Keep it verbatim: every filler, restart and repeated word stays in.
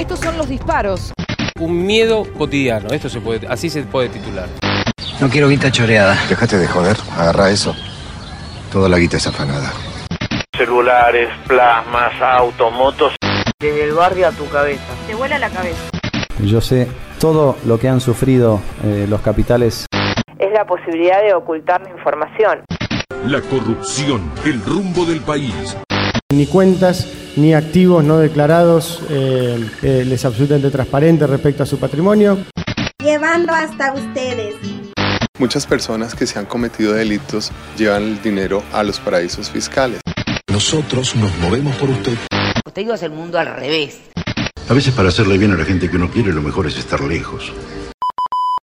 Estos son los disparos. Un miedo cotidiano, esto se puede, así se puede titular. No quiero guita choreada. Dejate de joder, agarrá eso. Toda la guita es afanada. Celulares, plasmas, autos, motos. Desde el barrio a tu cabeza. Te vuela la cabeza. Yo sé todo lo que han sufrido eh, los capitales. Es la posibilidad de ocultar la información. La corrupción, el rumbo del país. Ni cuentas, ni activos no declarados, eh, eh, les absolutamente transparente respecto a su patrimonio. Llevando hasta ustedes. Muchas personas que se han cometido delitos llevan el dinero a los paraísos fiscales. Nosotros nos movemos por usted. Usted iba a hacer el mundo al revés. A veces para hacerle bien a la gente que uno quiere, lo mejor es estar lejos.